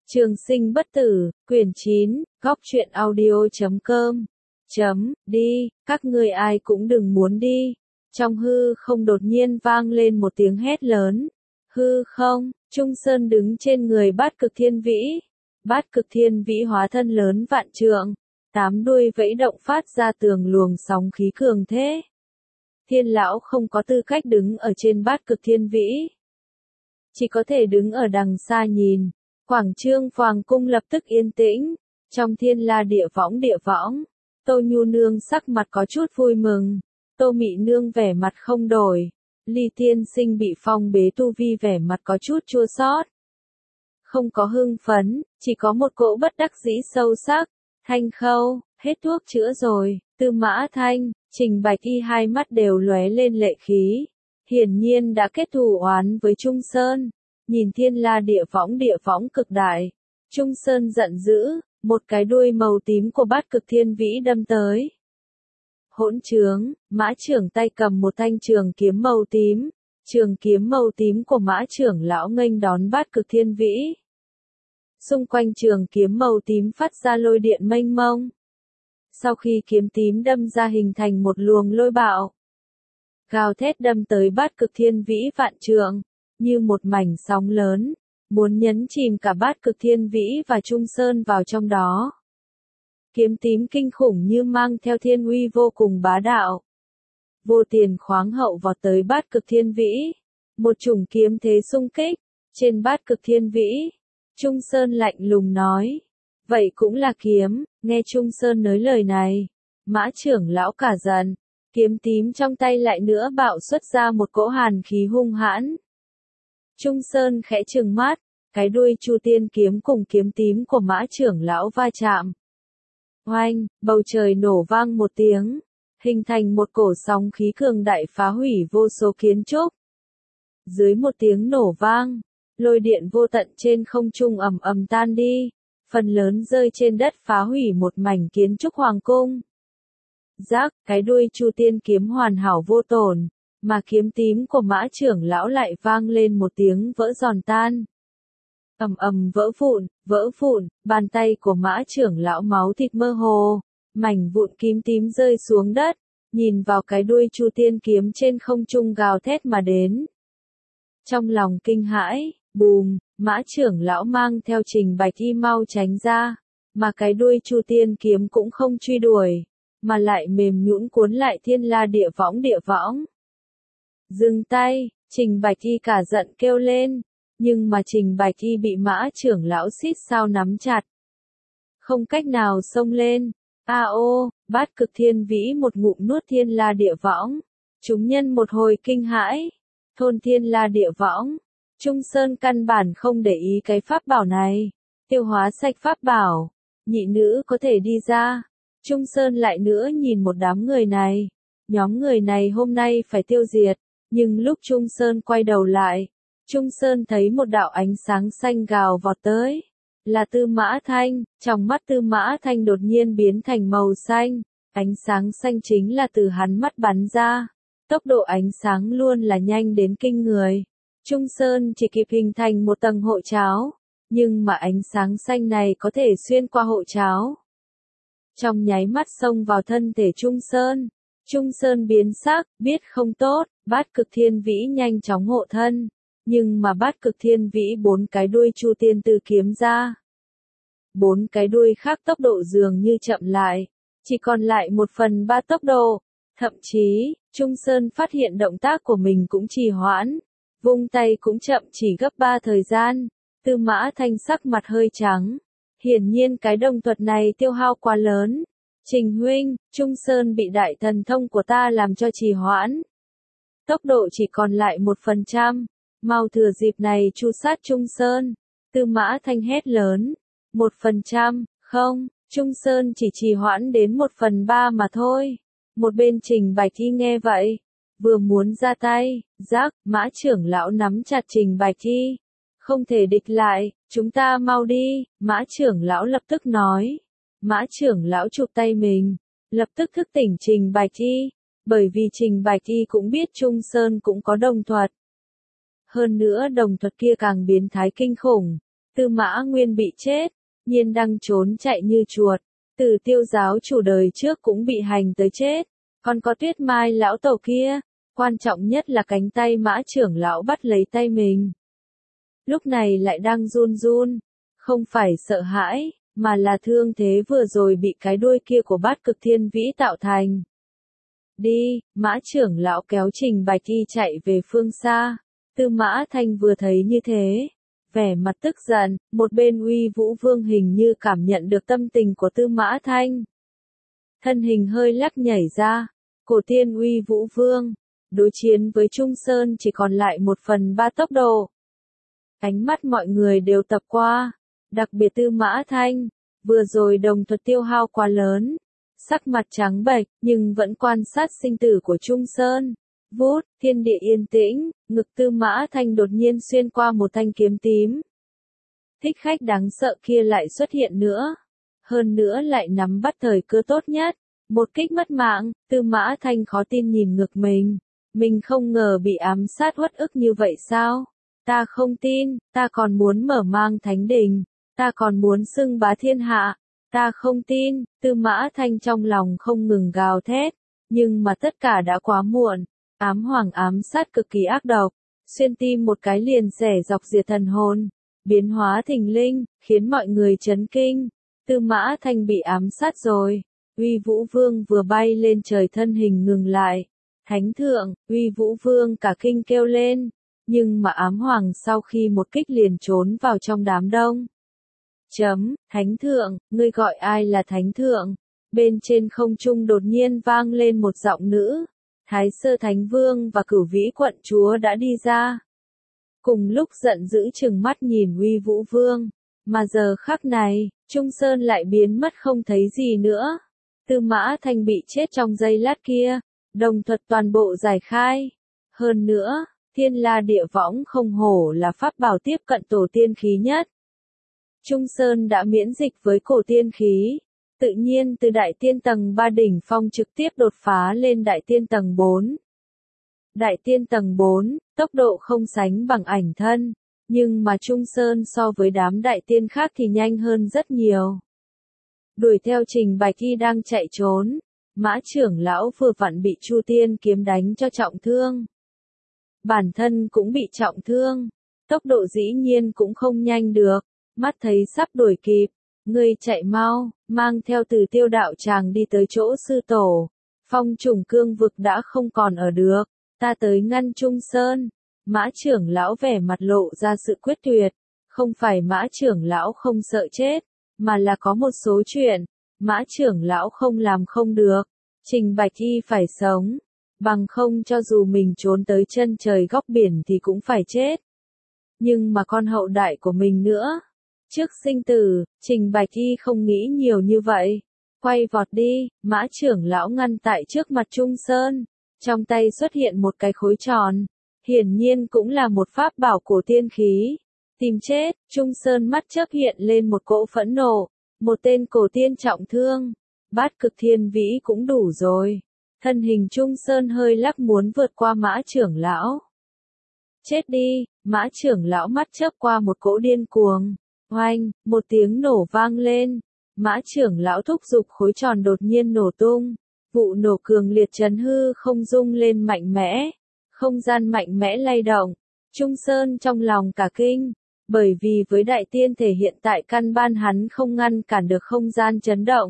Trường sinh bất tử, quyển 9, góc truyện audio.com. Đi, các ngươi ai cũng đừng muốn đi. Trong hư không đột nhiên vang lên một tiếng hét lớn. Hư không, Trung Sơn đứng trên người Bát Cực Thiên Vĩ. Bát Cực Thiên Vĩ hóa thân lớn vạn trượng, 8 đuôi vẫy động phát ra tường luồng sóng khí cường thế. Thiên lão không có tư cách đứng ở trên Bát Cực Thiên Vĩ, chỉ có thể đứng ở đằng xa nhìn. Quảng Chương Hoàng cung lập tức yên tĩnh, trong thiên la địa võng, Tô Nhu nương sắc mặt có chút vui mừng, Tô Mị nương vẻ mặt không đổi, Ly Tiên Sinh bị phong bế tu vi vẻ mặt có chút chua xót. Không có hưng phấn, chỉ có một cỗ bất đắc dĩ sâu sắc. Thanh Khâu, hết thuốc chữa rồi. Tư Mã Thanh, Trình Bạch Y hai mắt đều lóe lên lệ khí, hiển nhiên đã kết thù oán với Trung Sơn. Nhìn thiên la địa võng cực đại, Trung Sơn giận dữ, một cái đuôi màu tím của Bát Cực Thiên Vĩ đâm tới. Hỗn trướng, Mã trưởng tay cầm một thanh trường kiếm màu tím, trường kiếm màu tím của Mã trưởng lão nghênh đón Bát Cực Thiên Vĩ. Xung quanh trường kiếm màu tím phát ra lôi điện mênh mông. Sau khi kiếm tím đâm ra hình thành một luồng lôi bạo, gào thét đâm tới Bát Cực Thiên Vĩ vạn trượng, như một mảnh sóng lớn, muốn nhấn chìm cả Bát Cực Thiên Vĩ và Trung Sơn vào trong đó. Kiếm tím kinh khủng như mang theo thiên uy vô cùng bá đạo. Vô tiền khoáng hậu vọt tới Bát Cực Thiên Vĩ, một chủng kiếm thế xung kích, trên Bát Cực Thiên Vĩ. Trung Sơn lạnh lùng nói, vậy cũng là kiếm. Nghe Trung Sơn nói lời này, Mã trưởng lão cả giận, kiếm tím trong tay lại nữa bạo xuất ra một cỗ hàn khí hung hãn. Trung Sơn khẽ trừng mắt, cái đuôi Chu Tiên kiếm cùng kiếm tím của Mã trưởng lão va chạm. Oanh, bầu trời nổ vang một tiếng, hình thành một cổ sóng khí cường đại phá hủy vô số kiến trúc. Dưới một tiếng nổ vang, lôi điện vô tận trên không trung ầm ầm tan đi, phần lớn rơi trên đất phá hủy một mảnh kiến trúc hoàng cung. Rác, cái đuôi Chu Tiên kiếm hoàn hảo vô tổn, mà kiếm tím của Mã trưởng lão lại vang lên một tiếng vỡ giòn tan. Ầm ầm vỡ vụn, bàn tay của Mã trưởng lão máu thịt mơ hồ, mảnh vụn kim tím rơi xuống đất, nhìn vào cái đuôi Chu Tiên kiếm trên không trung gào thét mà đến. Trong lòng kinh hãi, bùm, Mã trưởng lão mang theo Trình Bạch Y mau tránh ra, mà cái đuôi Chu Tiên kiếm cũng không truy đuổi, mà lại mềm nhũn cuốn lại thiên la địa võng. Dừng tay, Trình Bạch Y cả giận kêu lên, nhưng mà Trình Bạch Y bị Mã trưởng lão xít sao nắm chặt, không cách nào xông lên. Bát Cực Thiên Vĩ một ngụm nuốt thiên la địa võng, chúng nhân một hồi kinh hãi, thôn thiên la địa võng. Trung Sơn căn bản không để ý cái pháp bảo này, tiêu hóa sạch pháp bảo, nhị nữ có thể đi ra. Trung Sơn lại nữa nhìn một đám người này, nhóm người này hôm nay phải tiêu diệt, nhưng lúc Trung Sơn quay đầu lại, Trung Sơn thấy một đạo ánh sáng xanh gào vọt tới, là Tư Mã Thanh. Trong mắt Tư Mã Thanh đột nhiên biến thành màu xanh, ánh sáng xanh chính là từ hắn mắt bắn ra, tốc độ ánh sáng luôn là nhanh đến kinh người. Trung Sơn chỉ kịp hình thành một tầng hộ cháo, nhưng mà ánh sáng xanh này có thể xuyên qua hộ cháo, trong nháy mắt xông vào thân thể Trung Sơn. Trung Sơn biến sắc, biết không tốt, Bát Cực Thiên Vĩ nhanh chóng hộ thân, nhưng mà Bát Cực Thiên Vĩ 4 cái đuôi Chu Tiên từ kiếm ra. 4 cái đuôi khác tốc độ dường như chậm lại, chỉ còn lại 1/3 tốc độ, thậm chí, Trung Sơn phát hiện động tác của mình cũng trì hoãn, vung tay cũng chậm chỉ gấp 3 thời gian. Tư Mã Thanh sắc mặt hơi trắng, hiển nhiên cái đồng thuật này tiêu hao quá lớn. Trình huynh, Trung Sơn bị đại thần thông của ta làm cho trì hoãn, tốc độ chỉ còn lại 1%, mau thừa dịp này tru sát Trung Sơn. Tư Mã Thanh hét lớn, 1%, không, Trung Sơn chỉ trì hoãn đến 1/3 mà thôi. Một bên Trình Bạch Y nghe vậy, vừa muốn ra tay, rác, Mã trưởng lão nắm chặt Trình Bạch Y, không thể địch lại, chúng ta mau đi. Mã trưởng lão lập tức nói. Mã trưởng lão chụp tay mình, lập tức thức tỉnh Trình Bạch Y, bởi vì Trình Bạch Y cũng biết Trung Sơn cũng có đồng thuật. Hơn nữa đồng thuật kia càng biến thái kinh khủng, Tư Mã Nguyên bị chết, Nhiên Đăng trốn chạy như chuột, Tử Tiêu giáo chủ đời trước cũng bị hành tới chết, còn có Tuyết Mai lão tổ kia, quan trọng nhất là cánh tay Mã trưởng lão bắt lấy tay mình. Lúc này lại đang run run, không phải sợ hãi, mà là thương thế vừa rồi bị cái đuôi kia của Bát Cực Thiên Vĩ tạo thành. Đi, Mã trưởng lão kéo Trình Bạch Y chạy về phương xa. Tư Mã Thanh vừa thấy như thế, vẻ mặt tức giận, một bên Uy Vũ Vương hình như cảm nhận được tâm tình của Tư Mã Thanh. Thân hình hơi lắc nhảy ra, cổ tiên Uy Vũ Vương, đối chiến với Trung Sơn chỉ còn lại 1/3 tốc độ. Ánh mắt mọi người đều tập qua, đặc biệt Tư Mã Thanh, vừa rồi đồng thuật tiêu hao quá lớn, sắc mặt trắng bệch, nhưng vẫn quan sát sinh tử của Trung Sơn. Vút, thiên địa yên tĩnh, ngực Tư Mã Thanh đột nhiên xuyên qua một thanh kiếm tím. Thích khách đáng sợ kia lại xuất hiện nữa. Hơn nữa lại nắm bắt thời cơ tốt nhất. Một kích mất mạng, Tư Mã Thanh khó tin nhìn ngực mình. Mình không ngờ bị ám sát uất ức như vậy sao? Ta không tin, ta còn muốn mở mang thánh đình. Ta còn muốn xưng bá thiên hạ. Ta không tin, Tư Mã Thanh trong lòng không ngừng gào thét. Nhưng mà tất cả đã quá muộn. Ám hoàng ám sát cực kỳ ác độc, xuyên tim một cái liền xẻ dọc diệt thần hồn, biến hóa thình linh, khiến mọi người chấn kinh. Tư Mã Thanh bị ám sát rồi. Uy Vũ Vương vừa bay lên trời thân hình ngừng lại. Thánh thượng, Uy Vũ Vương cả kinh kêu lên, nhưng mà ám hoàng sau khi một kích liền trốn vào trong đám đông. Thánh thượng, ngươi gọi ai là thánh thượng? Bên trên không trung đột nhiên vang lên một giọng nữ. Thái Sơ Thánh Vương và Cửu Vĩ quận chúa đã đi ra. Cùng lúc giận dữ trừng mắt nhìn Uy Vũ Vương, mà giờ khắc này, Trung Sơn lại biến mất không thấy gì nữa. Tư Mã Thanh bị chết trong giây lát kia, đồng thuật toàn bộ giải khai. Hơn nữa, Thiên La Địa Võng không hổ là pháp bảo tiếp cận tổ tiên khí nhất. Trung Sơn đã miễn dịch với cổ tiên khí. Tự nhiên từ đại tiên tầng 3 đỉnh phong trực tiếp đột phá lên đại tiên tầng 4. Đại tiên tầng 4, tốc độ không sánh bằng ảnh thân, nhưng mà Trung Sơn so với đám đại tiên khác thì nhanh hơn rất nhiều. Đuổi theo Trình Bạch Y đang chạy trốn, Mã trưởng lão vừa vặn bị Chu Tiên kiếm đánh cho trọng thương. Bản thân cũng bị trọng thương, tốc độ dĩ nhiên cũng không nhanh được, mắt thấy sắp đuổi kịp. Ngươi chạy mau, mang theo Từ Tiêu đạo tràng đi tới chỗ sư tổ. Phong trùng cương vực đã không còn ở được, ta tới ngăn Trung Sơn. Mã trưởng lão vẻ mặt lộ ra sự quyết tuyệt, không phải Mã trưởng lão không sợ chết, mà là có một số chuyện, Mã trưởng lão không làm không được. Trình Bạch Y phải sống, bằng không cho dù mình trốn tới chân trời góc biển thì cũng phải chết. Nhưng mà con hậu đại của mình nữa. Trước sinh tử, Trình Bạch Y không nghĩ nhiều như vậy. Quay vọt đi, Mã trưởng lão ngăn tại trước mặt Trung Sơn. Trong tay xuất hiện một cái khối tròn. Hiển nhiên cũng là một pháp bảo cổ tiên khí. Tìm chết, Trung Sơn mắt chớp hiện lên một cỗ phẫn nộ. Một tên cổ tiên trọng thương. Bát Cực Thiên Vĩ cũng đủ rồi. Thân hình Trung Sơn hơi lắc muốn vượt qua Mã trưởng lão. Chết đi, Mã trưởng lão mắt chớp qua một cỗ điên cuồng. Oanh, một tiếng nổ vang lên. Mã trưởng lão thúc giục khối tròn đột nhiên nổ tung. Vụ nổ cường liệt chấn hư không rung lên mạnh mẽ. Không gian mạnh mẽ lay động. Trung Sơn trong lòng cả kinh. Bởi vì với đại tiên thể hiện tại căn ban hắn không ngăn cản được không gian chấn động.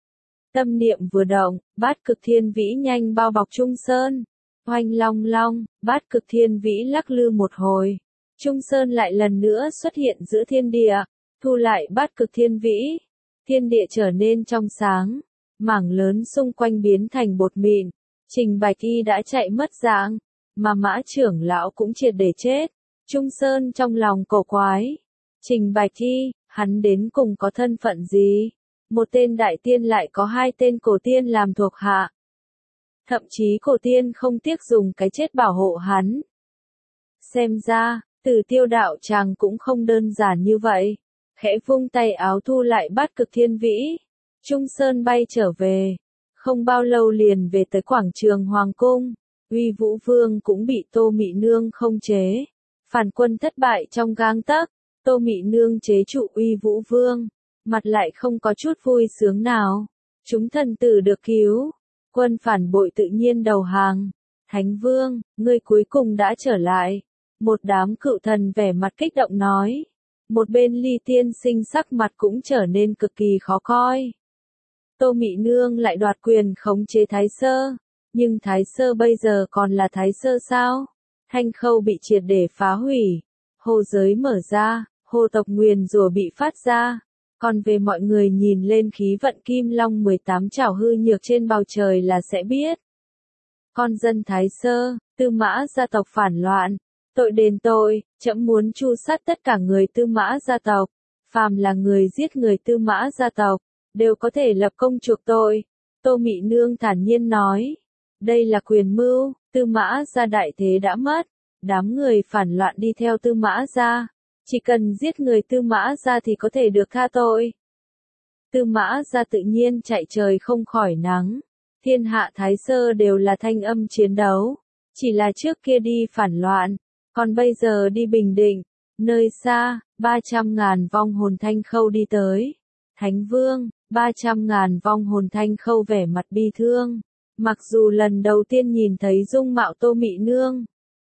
Tâm niệm vừa động, Bát Cực Thiên Vĩ nhanh bao bọc Trung Sơn. Oanh long long, Bát Cực Thiên Vĩ lắc lư một hồi. Trung Sơn lại lần nữa xuất hiện giữa thiên địa, thu lại Bát Cực Thiên Vĩ. Thiên địa trở nên trong sáng, mảng lớn xung quanh biến thành bột mịn. Trình Bạch Y đã chạy mất dạng, mà Mã trưởng lão cũng triệt để chết. Trung Sơn trong lòng cổ quái. Trình Bạch Y, hắn đến cùng có thân phận gì? Một tên đại tiên lại có hai tên cổ tiên làm thuộc hạ. Thậm chí cổ tiên không tiếc dùng cái chết bảo hộ hắn. Xem ra, Từ Tiêu đạo tràng cũng không đơn giản như vậy. Khẽ vung tay áo thu lại Bát Cực Thiên Vĩ. Trung Sơn bay trở về. Không bao lâu liền về tới quảng trường Hoàng Cung. Uy Vũ Vương cũng bị Tô Mị Nương không chế. Phản quân thất bại trong gang tấc. Tô Mị Nương chế trụ Uy Vũ Vương, mặt lại không có chút vui sướng nào. Chúng thần tử được cứu, quân phản bội tự nhiên đầu hàng. Thánh Vương, ngươi cuối cùng đã trở lại. Một đám cựu thần vẻ mặt kích động nói. Một bên Ly Tiên Sinh sắc mặt cũng trở nên cực kỳ khó coi. Tô Mị Nương lại đoạt quyền khống chế Thái Sơ. Nhưng Thái Sơ bây giờ còn là Thái Sơ sao? Thanh Khâu bị triệt để phá hủy. Hồ giới mở ra, hồ tộc nguyền rủa bị phát ra. Còn về mọi người nhìn lên khí vận Kim Long 18 chảo hư nhược trên bầu trời là sẽ biết. Con dân Thái Sơ, Tư Mã gia tộc phản loạn. Tội đền tội, trẫm muốn tru sát tất cả người Tư Mã gia tộc. Phàm là người giết người Tư Mã gia tộc, đều có thể lập công chuộc tội. Tô Mị Nương thản nhiên nói. Đây là quyền mưu, Tư Mã gia đại thế đã mất. Đám người phản loạn đi theo Tư Mã gia. Chỉ cần giết người Tư Mã gia thì có thể được tha tội. Tư Mã gia tự nhiên chạy trời không khỏi nắng. Thiên hạ Thái Sơ đều là thanh âm chiến đấu. Chỉ là trước kia đi phản loạn, còn bây giờ đi bình định. Nơi xa, 300.000 vong hồn Thanh Khâu đi tới. Thánh Vương, 300.000 vong hồn Thanh Khâu vẻ mặt bi thương. Mặc dù lần đầu tiên nhìn thấy dung mạo Tô Mị Nương,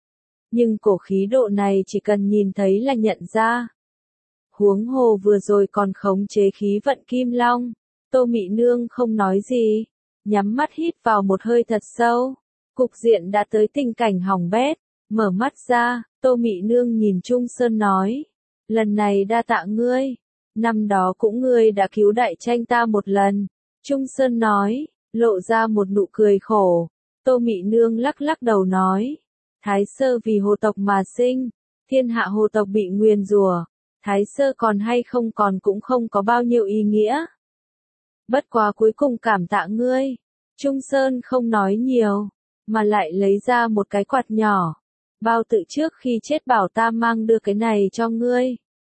nhưng cổ khí độ này chỉ cần nhìn thấy là nhận ra. Huống hồ vừa rồi còn khống chế khí vận Kim Long. Tô Mị Nương không nói gì, nhắm mắt hít vào một hơi thật sâu. Cục diện đã tới tình cảnh hỏng bét. Mở mắt ra, Tô Mị Nương nhìn Trung Sơn nói. Lần này đa tạ ngươi. Năm đó cũng ngươi đã cứu đại tranh ta một lần. Trung Sơn nói, lộ ra một nụ cười khổ. Tô Mị Nương lắc lắc đầu nói. Thái Sơ vì hồ tộc mà sinh. Thiên hạ hồ tộc bị nguyền rủa. Thái Sơ còn hay không còn cũng không có bao nhiêu ý nghĩa. Bất quá cuối cùng cảm tạ ngươi. Trung Sơn không nói nhiều, mà lại lấy ra một cái quạt nhỏ. Bao Tự trước khi chết bảo ta mang đưa cái này cho ngươi.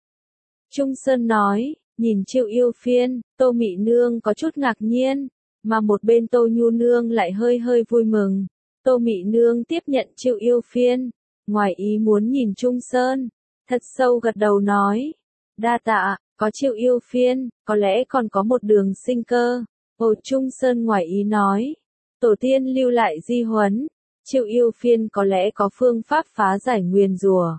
Trung Sơn nói, nhìn Triệu Yêu Phiên, Tô Mị Nương có chút ngạc nhiên, mà một bên Tô Nhu Nương lại hơi hơi vui mừng. Tô Mị Nương tiếp nhận Triệu Yêu Phiên, ngoài ý muốn nhìn Trung Sơn, thật sâu gật đầu nói, đa tạ, có Triệu Yêu Phiên, có lẽ còn có một đường sinh cơ. Hồ Trung Sơn ngoài ý nói, tổ tiên lưu lại di huấn, Triệu Yêu Phiên có lẽ có phương pháp phá giải nguyền rủa.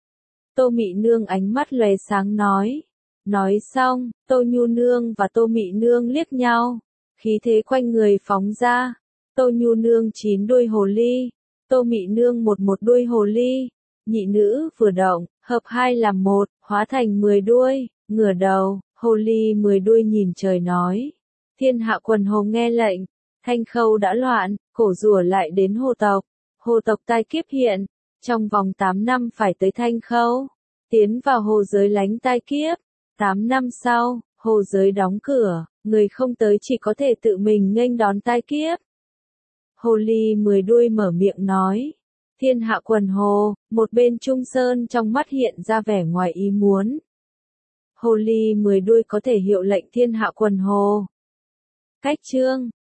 Tô Mị Nương ánh mắt lóe sáng nói. Nói xong, Tô Nhu Nương và Tô Mị Nương liếc nhau, khí thế quanh người phóng ra. Tô Nhu Nương 9 đuôi hồ ly, Tô Mị Nương một đuôi hồ ly. Nhị nữ vừa động, hợp hai làm một, hóa thành 10 đuôi, ngửa đầu, hồ ly 10 đuôi nhìn trời nói. Thiên hạ quần hồ nghe lệnh, Thanh Khâu đã loạn, cổ rủa lại đến hồ tộc. Hồ tộc tai kiếp hiện, trong vòng 8 năm phải tới Thanh Khâu, tiến vào hồ giới lánh tai kiếp. 8 năm sau, hồ giới đóng cửa, người không tới chỉ có thể tự mình nghênh đón tai kiếp. Hồ ly 10 đuôi mở miệng nói. Thiên hạ quần hồ, một bên Trung Sơn trong mắt hiện ra vẻ ngoài ý muốn. Hồ ly 10 đuôi có thể hiệu lệnh thiên hạ quần hồ. Cách chương